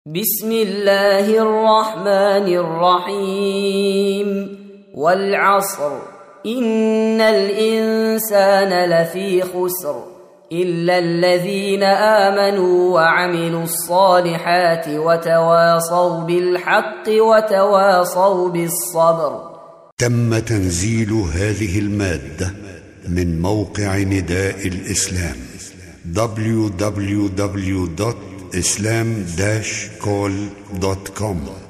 بسم الله الرحمن الرحيم والعصر إن الإنسان لفي خسر إلا الذين آمنوا وعملوا الصالحات وتواصوا بالحق وتواصوا بالصبر. تم تنزيل هذه المادة من موقع نداء الإسلام www.islam-call.com